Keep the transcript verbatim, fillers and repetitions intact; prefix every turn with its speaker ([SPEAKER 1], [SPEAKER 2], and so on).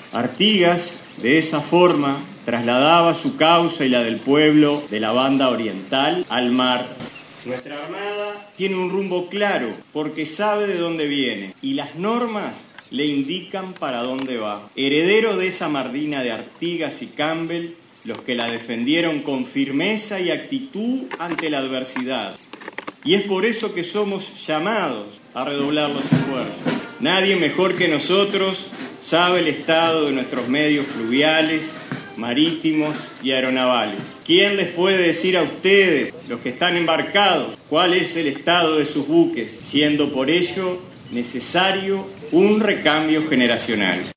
[SPEAKER 1] Artigas, de esa forma, trasladaba su causa y la del pueblo de la banda oriental al mar. Nuestra Armada tiene un rumbo claro porque sabe de dónde viene y las normas le indican para dónde va. Heredero de esa Marina de Artigas y Campbell, los que la defendieron con firmeza y actitud ante la adversidad. Y es por eso que somos llamados a redoblar los esfuerzos. Nadie mejor que nosotros sabe el estado de nuestros medios fluviales, marítimos y aeronavales. ¿Quién les puede decir a ustedes, los que están embarcados, cuál es el estado de sus buques, siendo por ello necesario un recambio generacional?